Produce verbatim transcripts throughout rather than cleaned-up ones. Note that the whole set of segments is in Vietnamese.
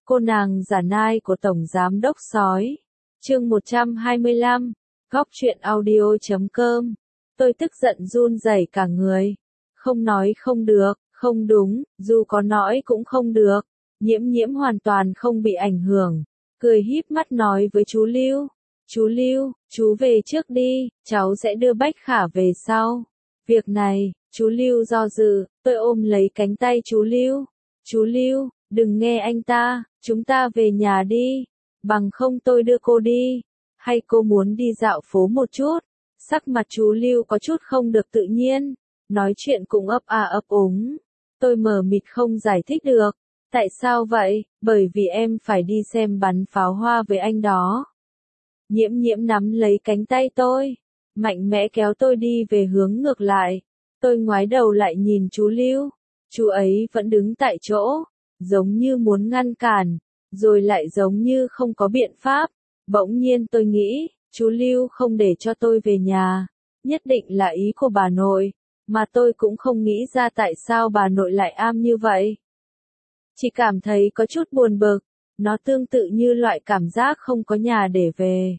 Cô nàng giả nai của Tổng Giám Đốc Sói. Chương một trăm hai mươi lăm. Góc truyện audio chấm com. Tôi tức giận run rẩy cả người. Không nói không được, không đúng, dù có nói cũng không được. Nhiễm nhiễm hoàn toàn không bị ảnh hưởng. Cười híp mắt nói với chú Lưu. Chú Lưu, chú về trước đi, cháu sẽ đưa Bách Khả về sau. Việc này, chú Lưu do dự, tôi ôm lấy cánh tay chú Lưu. Chú Lưu, đừng nghe anh ta, chúng ta về nhà đi. Bằng không tôi đưa cô đi. Hay cô muốn đi dạo phố một chút? Sắc mặt chú Lưu có chút không được tự nhiên. Nói chuyện cũng ấp à ấp úng. Tôi mờ mịt không giải thích được. Tại sao vậy? Bởi vì em phải đi xem bắn pháo hoa với anh đó. Nhiễm nhiễm nắm lấy cánh tay tôi. Mạnh mẽ kéo tôi đi về hướng ngược lại. Tôi ngoái đầu lại nhìn chú Lưu. Chú ấy vẫn đứng tại chỗ. Giống như muốn ngăn cản. Rồi lại giống như không có biện pháp. Bỗng nhiên tôi nghĩ, chú Lưu không để cho tôi về nhà. Nhất định là ý của bà nội. Mà tôi cũng không nghĩ ra tại sao bà nội lại am như vậy. Chỉ cảm thấy có chút buồn bực. Nó tương tự như loại cảm giác không có nhà để về.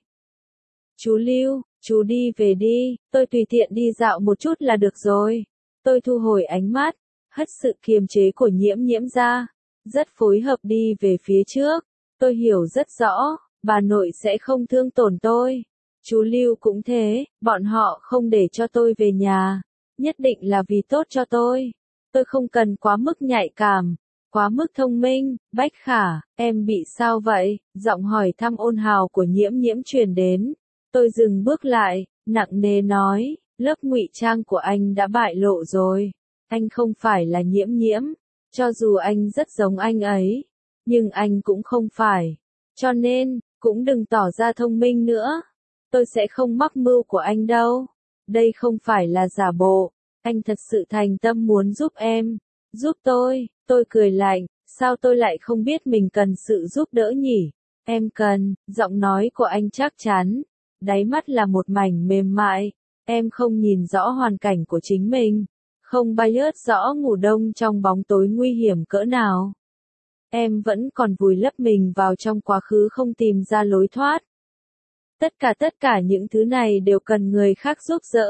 Chú Lưu, chú đi về đi, tôi tùy tiện đi dạo một chút là được rồi. Tôi thu hồi ánh mắt, hất sự kiềm chế của nhiễm nhiễm ra. Rất phối hợp đi về phía trước. Tôi hiểu rất rõ, bà nội sẽ không thương tổn tôi. Chú Lưu cũng thế, bọn họ không để cho tôi về nhà. Nhất định là vì tốt cho tôi. Tôi không cần quá mức nhạy cảm, quá mức thông minh. Bách Khả, em bị sao vậy? Giọng hỏi thăm ôn hào của nhiễm nhiễm truyền đến. Tôi dừng bước lại, nặng nề nói, lớp ngụy trang của anh đã bại lộ rồi. Anh không phải là nhiễm nhiễm. Cho dù anh rất giống anh ấy, nhưng anh cũng không phải. Cho nên, cũng đừng tỏ ra thông minh nữa. Tôi sẽ không mắc mưu của anh đâu. Đây không phải là giả bộ. Anh thật sự thành tâm muốn giúp em. Giúp tôi. Tôi cười lạnh. Sao tôi lại không biết mình cần sự giúp đỡ nhỉ? Em cần. Giọng nói của anh chắc chắn. Đáy mắt là một mảnh mềm mại. Em không nhìn rõ hoàn cảnh của chính mình. Không bay ớt rõ ngủ đông trong bóng tối nguy hiểm cỡ nào. Em vẫn còn vùi lấp mình vào trong quá khứ không tìm ra lối thoát. Tất cả tất cả những thứ này đều cần người khác giúp đỡ.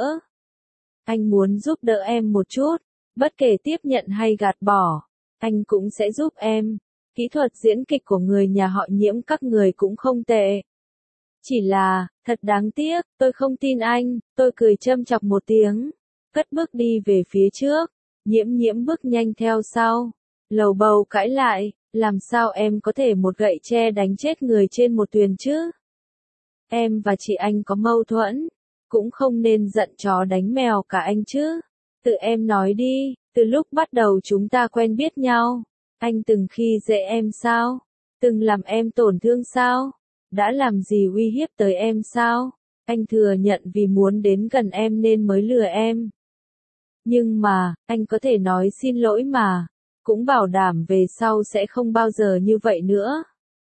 Anh muốn giúp đỡ em một chút, bất kể tiếp nhận hay gạt bỏ, anh cũng sẽ giúp em. Kỹ thuật diễn kịch của người nhà họ Nhiễm các người cũng không tệ. Chỉ là, thật đáng tiếc, tôi không tin anh. Tôi cười châm chọc một tiếng. Cất bước đi về phía trước, nhiễm nhiễm bước nhanh theo sau. Lầu bầu cãi lại, làm sao em có thể một gậy tre đánh chết người trên một thuyền chứ? Em và chị anh có mâu thuẫn, cũng không nên giận chó đánh mèo cả anh chứ. Tự em nói đi, từ lúc bắt đầu chúng ta quen biết nhau, anh từng khi dễ em sao? Từng làm em tổn thương sao? Đã làm gì uy hiếp tới em sao? Anh thừa nhận vì muốn đến gần em nên mới lừa em. Nhưng mà, anh có thể nói xin lỗi mà. Cũng bảo đảm về sau sẽ không bao giờ như vậy nữa.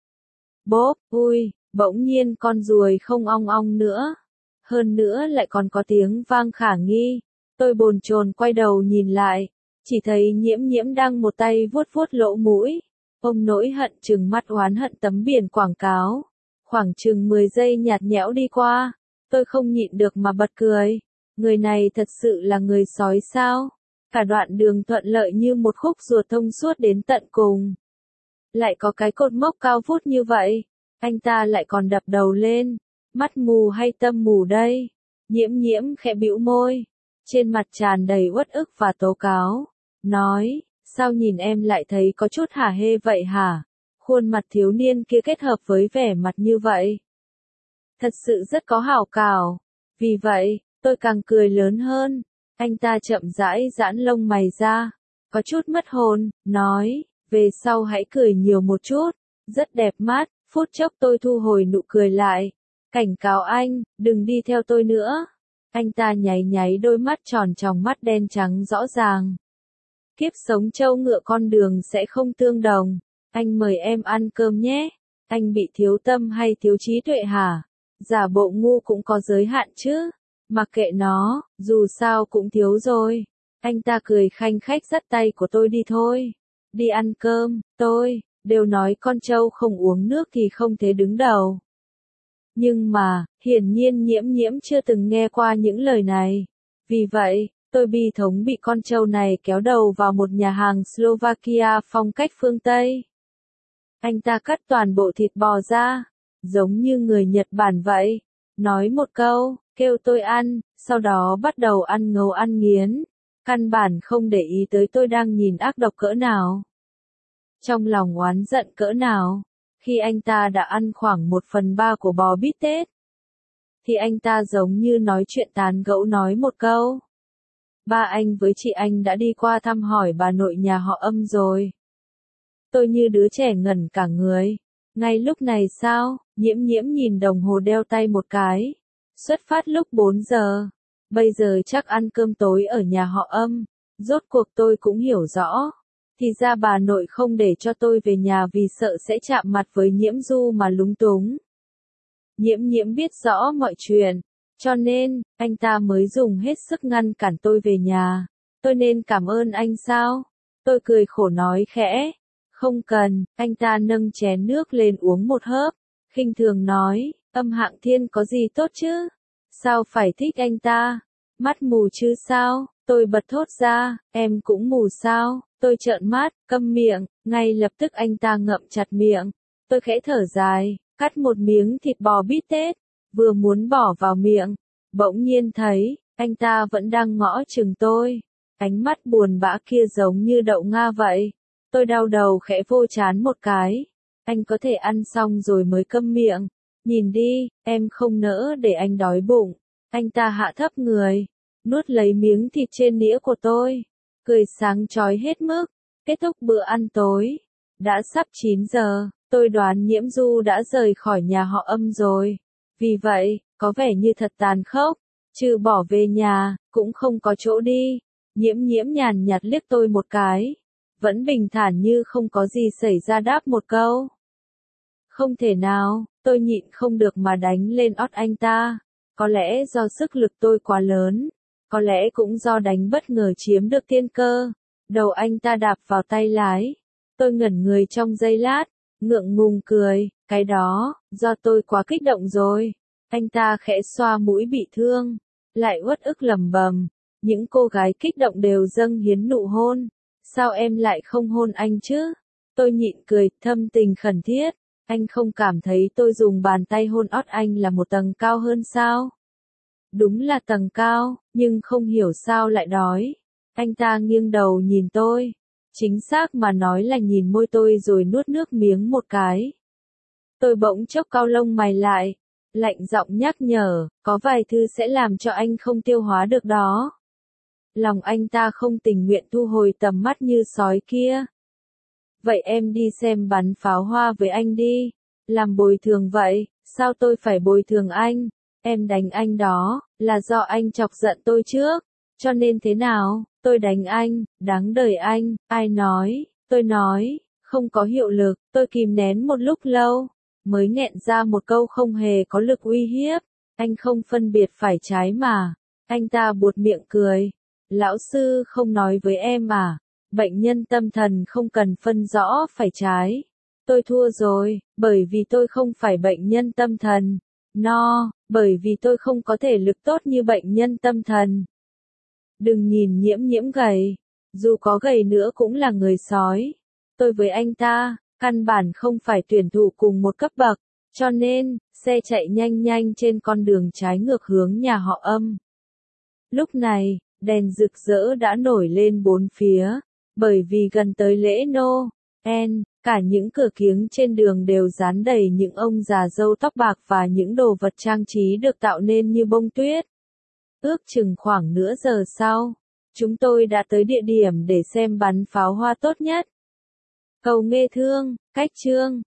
Bốp, ui, bỗng nhiên con ruồi không ong ong nữa. Hơn nữa lại còn có tiếng vang khả nghi. Tôi bồn chồn quay đầu nhìn lại. Chỉ thấy nhiễm nhiễm đang một tay vuốt vuốt lỗ mũi. Ôm nỗi hận trừng mắt oán hận tấm biển quảng cáo. Khoảng chừng mười giây nhạt nhẽo đi qua. Tôi không nhịn được mà bật cười. Người này thật sự là người sói sao? Cả đoạn đường thuận lợi như một khúc ruột thông suốt đến tận cùng. Lại có cái cột mốc cao vút như vậy. Anh ta lại còn đập đầu lên. Mắt mù hay tâm mù đây? Nhiễm nhiễm khẽ bĩu môi. Trên mặt tràn đầy uất ức và tố cáo. Nói, sao nhìn em lại thấy có chút hả hê vậy hả? Khuôn mặt thiếu niên kia kết hợp với vẻ mặt như vậy. Thật sự rất có hảo cảo. Vì vậy, tôi càng cười lớn hơn. Anh ta chậm rãi giãn lông mày ra. Có chút mất hồn, nói, về sau hãy cười nhiều một chút. Rất đẹp mắt. Phút chốc tôi thu hồi nụ cười lại. Cảnh cáo anh, đừng đi theo tôi nữa. Anh ta nháy nháy đôi mắt tròn tròng mắt đen trắng rõ ràng. Kiếp sống trâu ngựa con đường sẽ không tương đồng. Anh mời em ăn cơm nhé. Anh bị thiếu tâm hay thiếu trí tuệ hả? Giả bộ ngu cũng có giới hạn chứ. Mặc kệ nó, dù sao cũng thiếu rồi. Anh ta cười khanh khách dắt tay của tôi đi thôi. Đi ăn cơm, tôi, đều nói con trâu không uống nước thì không thể đứng đầu. Nhưng mà, hiển nhiên Nhiễm Nhiễm chưa từng nghe qua những lời này. Vì vậy, tôi bi thống bị con trâu này kéo đầu vào một nhà hàng Slovakia phong cách phương Tây. Anh ta cắt toàn bộ thịt bò ra, giống như người Nhật Bản vậy. Nói một câu, kêu tôi ăn, sau đó bắt đầu ăn ngấu ăn nghiến. Căn bản không để ý tới tôi đang nhìn ác độc cỡ nào. Trong lòng oán giận cỡ nào. Khi anh ta đã ăn khoảng một phần ba của bò bít tết, thì anh ta giống như nói chuyện tán gẫu nói một câu. Ba anh với chị anh đã đi qua thăm hỏi bà nội nhà họ Âm rồi. Tôi như đứa trẻ ngẩn cả người. Ngay lúc này sao? Nhiễm Nhiễm nhìn đồng hồ đeo tay một cái. Xuất phát lúc bốn giờ. Bây giờ chắc ăn cơm tối ở nhà họ Âm. Rốt cuộc tôi cũng hiểu rõ. Thì ra bà nội không để cho tôi về nhà vì sợ sẽ chạm mặt với Nhiễm Du mà lúng túng. Nhiễm Nhiễm biết rõ mọi chuyện, cho nên, anh ta mới dùng hết sức ngăn cản tôi về nhà. Tôi nên cảm ơn anh sao? Tôi cười khổ nói khẽ. Không cần, anh ta nâng chén nước lên uống một hớp. Khinh thường nói, Âm Hạng Thiên có gì tốt chứ? Sao phải thích anh ta? Mắt mù chứ sao? Tôi bật thốt ra, em cũng mù sao? Tôi trợn mắt, câm miệng, ngay lập tức anh ta ngậm chặt miệng. Tôi khẽ thở dài, cắt một miếng thịt bò bít tết, vừa muốn bỏ vào miệng, bỗng nhiên thấy, anh ta vẫn đang ngõ chừng tôi. Ánh mắt buồn bã kia giống như đậu Nga vậy. Tôi đau đầu khẽ vô trán một cái. Anh có thể ăn xong rồi mới câm miệng. Nhìn đi, em không nỡ để anh đói bụng. Anh ta hạ thấp người, nuốt lấy miếng thịt trên đĩa của tôi, cười sáng chói hết mức. Kết thúc bữa ăn tối. Đã sắp chín giờ, tôi đoán Nhiễm Du đã rời khỏi nhà họ Âm rồi. Vì vậy, có vẻ như thật tàn khốc. Trừ bỏ về nhà, cũng không có chỗ đi. Nhiễm Nhiễm nhàn nhạt liếc tôi một cái. Vẫn bình thản như không có gì xảy ra đáp một câu. Không thể nào, tôi nhịn không được mà đánh lên ót anh ta. Có lẽ do sức lực tôi quá lớn. Có lẽ cũng do đánh bất ngờ chiếm được tiên cơ. Đầu anh ta đạp vào tay lái. Tôi ngẩn người trong giây lát, ngượng ngùng cười, cái đó, do tôi quá kích động rồi. Anh ta khẽ xoa mũi bị thương, lại uất ức lẩm bẩm, những cô gái kích động đều dâng hiến nụ hôn. Sao em lại không hôn anh chứ? Tôi nhịn cười, thâm tình khẩn thiết. Anh không cảm thấy tôi dùng bàn tay hôn ót anh là một tầng cao hơn sao? Đúng là tầng cao, nhưng không hiểu sao lại đói. Anh ta nghiêng đầu nhìn tôi. Chính xác mà nói là nhìn môi tôi rồi nuốt nước miếng một cái. Tôi bỗng chốc cau lông mày lại. Lạnh giọng nhắc nhở, có vài thứ sẽ làm cho anh không tiêu hóa được đó. Lòng anh ta không tình nguyện thu hồi tầm mắt như sói kia. Vậy em đi xem bắn pháo hoa với anh đi. Làm bồi thường vậy, sao tôi phải bồi thường anh? Em đánh anh đó, là do anh chọc giận tôi trước. Cho nên thế nào, tôi đánh anh, đáng đời anh, ai nói, tôi nói, không có hiệu lực, tôi kìm nén một lúc lâu, mới nghẹn ra một câu không hề có lực uy hiếp, anh không phân biệt phải trái mà. Anh ta buột miệng cười, lão sư không nói với em à, bệnh nhân tâm thần không cần phân rõ phải trái. Tôi thua rồi, bởi vì tôi không phải bệnh nhân tâm thần. No, bởi vì tôi không có thể lực tốt như bệnh nhân tâm thần. Đừng nhìn Nhiễm Nhiễm gầy, dù có gầy nữa cũng là người sói. Tôi với anh ta, căn bản không phải tuyển thủ cùng một cấp bậc, cho nên, xe chạy nhanh nhanh trên con đường trái ngược hướng nhà họ Âm. Lúc này, đèn rực rỡ đã nổi lên bốn phía, bởi vì gần tới lễ Noel, cả những cửa kiếng trên đường đều dán đầy những ông già râu tóc bạc và những đồ vật trang trí được tạo nên như bông tuyết. Ước chừng khoảng nửa giờ sau, chúng tôi đã tới địa điểm để xem bắn pháo hoa tốt nhất. Cầu Nghê Thương, Cách Chương.